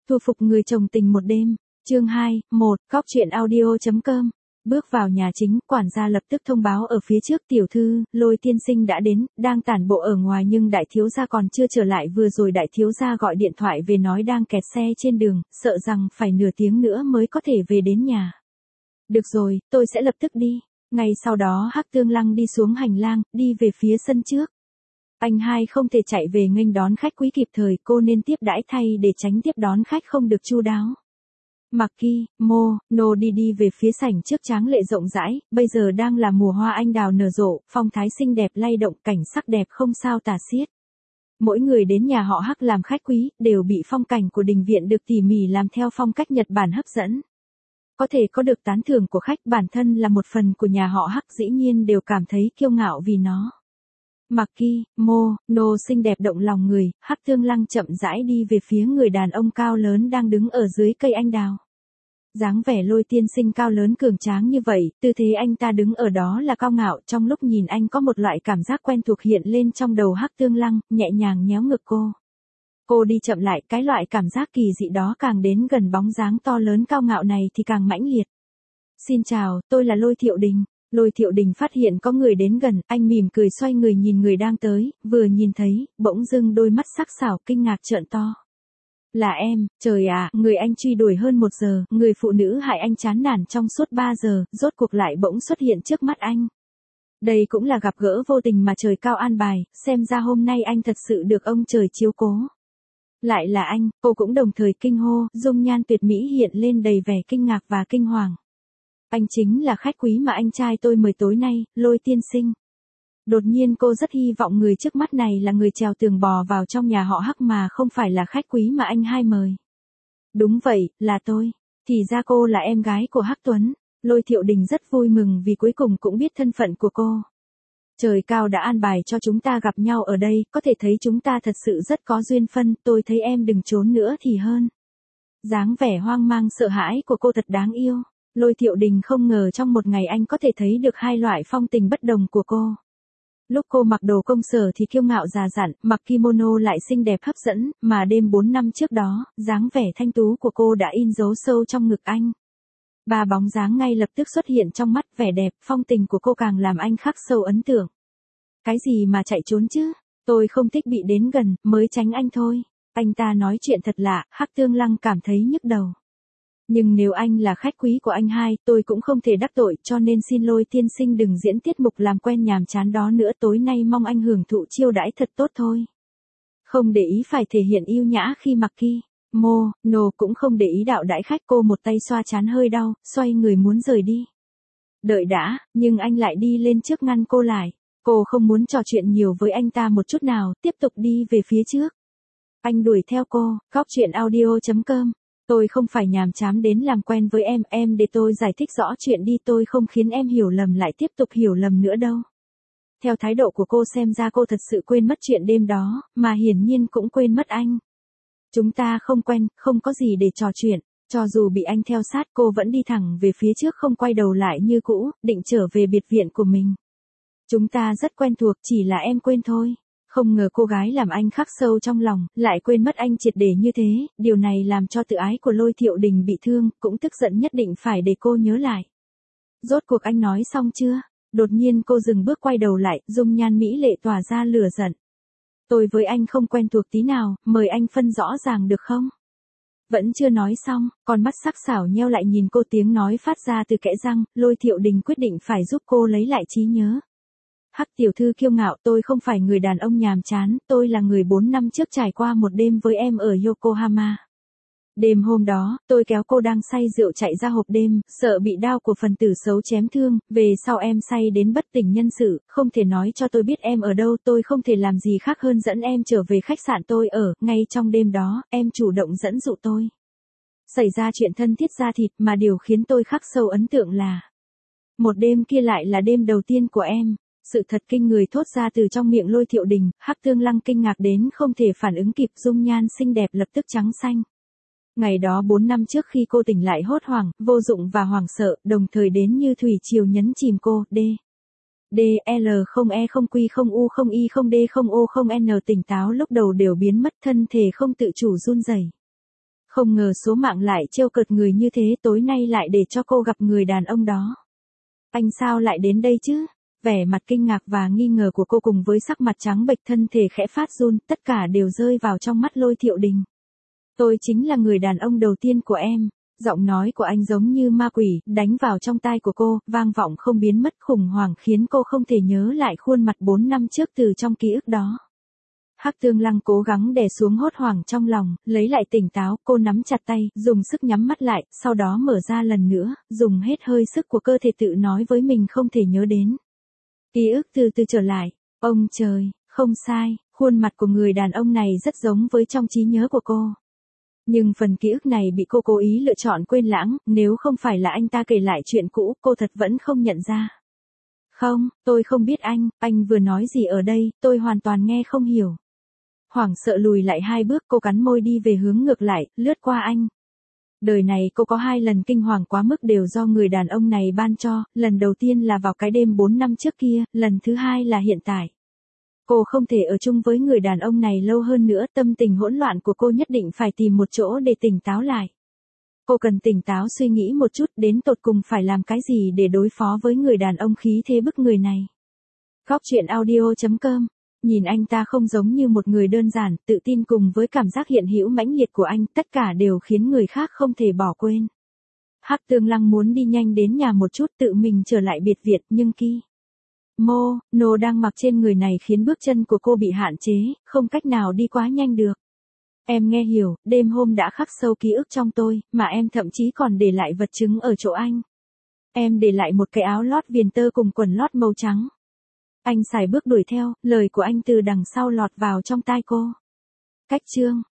Thu phục người chồng tình một đêm. Chương 2, 1, Cóc truyện audio.com. Bước vào nhà chính, quản gia lập tức thông báo ở phía trước, tiểu thư, Lôi tiên sinh đã đến, đang tản bộ ở ngoài nhưng đại thiếu gia còn chưa trở lại, vừa rồi đại thiếu gia gọi điện thoại về nói đang kẹt xe trên đường, sợ rằng phải nửa tiếng nữa mới có thể về đến nhà. Được rồi, tôi sẽ lập tức đi. Ngay sau đó Hắc Tương Lăng đi xuống hành lang, đi về phía sân trước. Anh hai không thể chạy về nghênh đón khách quý kịp thời, cô nên tiếp đãi thay để tránh tiếp đón khách không được chu đáo. Maki, Mono đi về phía sảnh trước tráng lệ rộng rãi, bây giờ đang là mùa hoa anh đào nở rộ, phong thái xinh đẹp lay động, cảnh sắc đẹp không sao tả xiết. Mỗi người đến nhà họ Hắc làm khách quý, đều bị phong cảnh của đình viện được tỉ mỉ làm theo phong cách Nhật Bản hấp dẫn. Có thể có được tán thưởng của khách, bản thân là một phần của nhà họ Hắc dĩ nhiên đều cảm thấy kiêu ngạo vì nó. Maki, Mono xinh đẹp động lòng người, Hắc Tương Lăng chậm rãi đi về phía người đàn ông cao lớn đang đứng ở dưới cây anh đào. Dáng vẻ Lôi tiên sinh cao lớn cường tráng như vậy, tư thế anh ta đứng ở đó là cao ngạo, trong lúc nhìn anh có một loại cảm giác quen thuộc hiện lên trong đầu Hắc Tương Lăng, nhẹ nhàng nhéo ngực cô. Cô đi chậm lại, cái loại cảm giác kỳ dị đó càng đến gần bóng dáng to lớn cao ngạo này thì càng mãnh liệt. Xin chào, tôi là Lôi Thiệu Đình. Lôi Thiệu Đình phát hiện có người đến gần, anh mỉm cười xoay người nhìn người đang tới, vừa nhìn thấy, bỗng dưng đôi mắt sắc sảo kinh ngạc trợn to. Là em, trời ạ, người anh truy đuổi hơn 1 giờ, người phụ nữ hại anh chán nản trong suốt 3 giờ, rốt cuộc lại bỗng xuất hiện trước mắt anh. Đây cũng là gặp gỡ vô tình mà trời cao an bài, xem ra hôm nay anh thật sự được ông trời chiếu cố. Lại là anh, cô cũng đồng thời kinh hô, dung nhan tuyệt mỹ hiện lên đầy vẻ kinh ngạc và kinh hoàng. Anh chính là khách quý mà anh trai tôi mời tối nay, Lôi tiên sinh. Đột nhiên cô rất hy vọng người trước mắt này là người trèo tường bò vào trong nhà họ Hắc mà không phải là khách quý mà anh hai mời. Đúng vậy, là tôi. Thì ra cô là em gái của Hắc Tuấn. Lôi Thiệu Đình rất vui mừng vì cuối cùng cũng biết thân phận của cô. Trời cao đã an bài cho chúng ta gặp nhau ở đây, có thể thấy chúng ta thật sự rất có duyên phân, tôi thấy em đừng trốn nữa thì hơn. Dáng vẻ hoang mang sợ hãi của cô thật đáng yêu. Lôi Thiệu Đình không ngờ trong một ngày anh có thể thấy được hai loại phong tình bất đồng của cô. Lúc cô mặc đồ công sở thì kiêu ngạo già dặn, mặc kimono lại xinh đẹp hấp dẫn, mà đêm 4 năm trước đó, dáng vẻ thanh tú của cô đã in dấu sâu trong ngực anh. Ba bóng dáng ngay lập tức xuất hiện trong mắt, vẻ đẹp, phong tình của cô càng làm anh khắc sâu ấn tượng. Cái gì mà chạy trốn chứ? Tôi không thích bị đến gần, mới tránh anh thôi. Anh ta nói chuyện thật lạ, Hắc Tương Lăng cảm thấy nhức đầu. Nhưng nếu anh là khách quý của anh hai, tôi cũng không thể đắc tội, cho nên xin Lôi tiên sinh đừng diễn tiết mục làm quen nhàm chán đó nữa, tối nay mong anh hưởng thụ chiêu đãi thật tốt thôi. Không để ý phải thể hiện yêu nhã khi mặc Mono cũng không để ý đạo đãi khách, cô một tay xoa trán hơi đau, xoay người muốn rời đi. Đợi đã, nhưng anh lại đi lên trước ngăn cô lại. Cô không muốn trò chuyện nhiều với anh ta một chút nào, tiếp tục đi về phía trước. Anh đuổi theo cô, Cóc truyện audio.com. Tôi không phải nhàm chán đến làm quen với em để tôi giải thích rõ chuyện đi, tôi không khiến em hiểu lầm lại tiếp tục hiểu lầm nữa đâu. Theo thái độ của cô xem ra cô thật sự quên mất chuyện đêm đó, mà hiển nhiên cũng quên mất anh. Chúng ta không quen, không có gì để trò chuyện, cho dù bị anh theo sát cô vẫn đi thẳng về phía trước không quay đầu lại như cũ, định trở về biệt viện của mình. Chúng ta rất quen thuộc, chỉ là em quên thôi. Không ngờ cô gái làm anh khắc sâu trong lòng, lại quên mất anh triệt để như thế, điều này làm cho tự ái của Lôi Thiệu Đình bị thương, cũng tức giận nhất định phải để cô nhớ lại. Rốt cuộc anh nói xong chưa? Đột nhiên cô dừng bước quay đầu lại, dung nhan mỹ lệ tỏa ra lửa giận. Tôi với anh không quen thuộc tí nào, mời anh phân rõ ràng được không? Vẫn chưa nói xong, con mắt sắc sảo nheo lại nhìn cô, tiếng nói phát ra từ kẽ răng, Lôi Thiệu Đình quyết định phải giúp cô lấy lại trí nhớ. Hắc tiểu thư kiêu ngạo, tôi không phải người đàn ông nhàm chán, tôi là người 4 năm trước trải qua một đêm với em ở Yokohama. Đêm hôm đó, tôi kéo cô đang say rượu chạy ra hộp đêm, sợ bị đao của phần tử xấu chém thương, về sau em say đến bất tỉnh nhân sự, không thể nói cho tôi biết em ở đâu, tôi không thể làm gì khác hơn dẫn em trở về khách sạn tôi ở, ngay trong đêm đó, em chủ động dẫn dụ tôi. Xảy ra chuyện thân thiết da thịt, mà điều khiến tôi khắc sâu ấn tượng là một đêm kia lại là đêm đầu tiên của em. Sự thật kinh người thốt ra từ trong miệng Lôi Thiệu Đình, Hắc Tương Lăng kinh ngạc đến không thể phản ứng kịp, dung nhan xinh đẹp lập tức trắng xanh. Ngày đó 4 năm trước khi cô tỉnh lại hốt hoảng, vô dụng và hoảng sợ, đồng thời đến như thủy triều nhấn chìm cô, DL0E0Q0U0I0D0O0N tỉnh táo lúc đầu đều biến mất, thân thể không tự chủ run rẩy. Không ngờ số mạng lại trêu cợt người như thế, tối nay lại để cho cô gặp người đàn ông đó. Anh sao lại đến đây chứ? Vẻ mặt kinh ngạc và nghi ngờ của cô cùng với sắc mặt trắng bệch, thân thể khẽ phát run, tất cả đều rơi vào trong mắt Lôi Thiệu Đình. Tôi chính là người đàn ông đầu tiên của em. Giọng nói của anh giống như ma quỷ, đánh vào trong tai của cô, vang vọng không biến mất, khủng hoảng khiến cô không thể nhớ lại khuôn mặt 4 năm trước từ trong ký ức đó. Hắc Tương Lăng cố gắng đè xuống hốt hoảng trong lòng, lấy lại tỉnh táo, cô nắm chặt tay, dùng sức nhắm mắt lại, sau đó mở ra lần nữa, dùng hết hơi sức của cơ thể tự nói với mình không thể nhớ đến. Ký ức từ từ trở lại. Ông trời, không sai, khuôn mặt của người đàn ông này rất giống với trong trí nhớ của cô. Nhưng phần ký ức này bị cô cố ý lựa chọn quên lãng, nếu không phải là anh ta kể lại chuyện cũ, cô thật vẫn không nhận ra. Không, tôi không biết anh vừa nói gì ở đây, tôi hoàn toàn nghe không hiểu. Hoảng sợ lùi lại 2 bước, cô cắn môi đi về hướng ngược lại, lướt qua anh. Đời này cô có 2 lần kinh hoàng quá mức đều do người đàn ông này ban cho, lần đầu tiên là vào cái đêm 4 năm trước kia, lần thứ 2 là hiện tại. Cô không thể ở chung với người đàn ông này lâu hơn nữa, tâm tình hỗn loạn của cô nhất định phải tìm một chỗ để tỉnh táo lại. Cô cần tỉnh táo suy nghĩ một chút, đến tột cùng phải làm cái gì để đối phó với người đàn ông khí thế bức người này. Góc truyện audio.com. Nhìn anh ta không giống như một người đơn giản, tự tin cùng với cảm giác hiện hữu mãnh liệt của anh, tất cả đều khiến người khác không thể bỏ quên. Hắc Tương Lăng muốn đi nhanh đến nhà một chút, tự mình trở lại biệt viện, nhưng Nô đang mặc trên người này khiến bước chân của cô bị hạn chế, không cách nào đi quá nhanh được. Em nghe hiểu, đêm hôm đã khắc sâu ký ức trong tôi, mà em thậm chí còn để lại vật chứng ở chỗ anh. Em để lại một cái áo lót viền tơ cùng quần lót màu trắng. Anh sải bước đuổi theo, lời của anh từ đằng sau lọt vào trong tai cô. Cách chương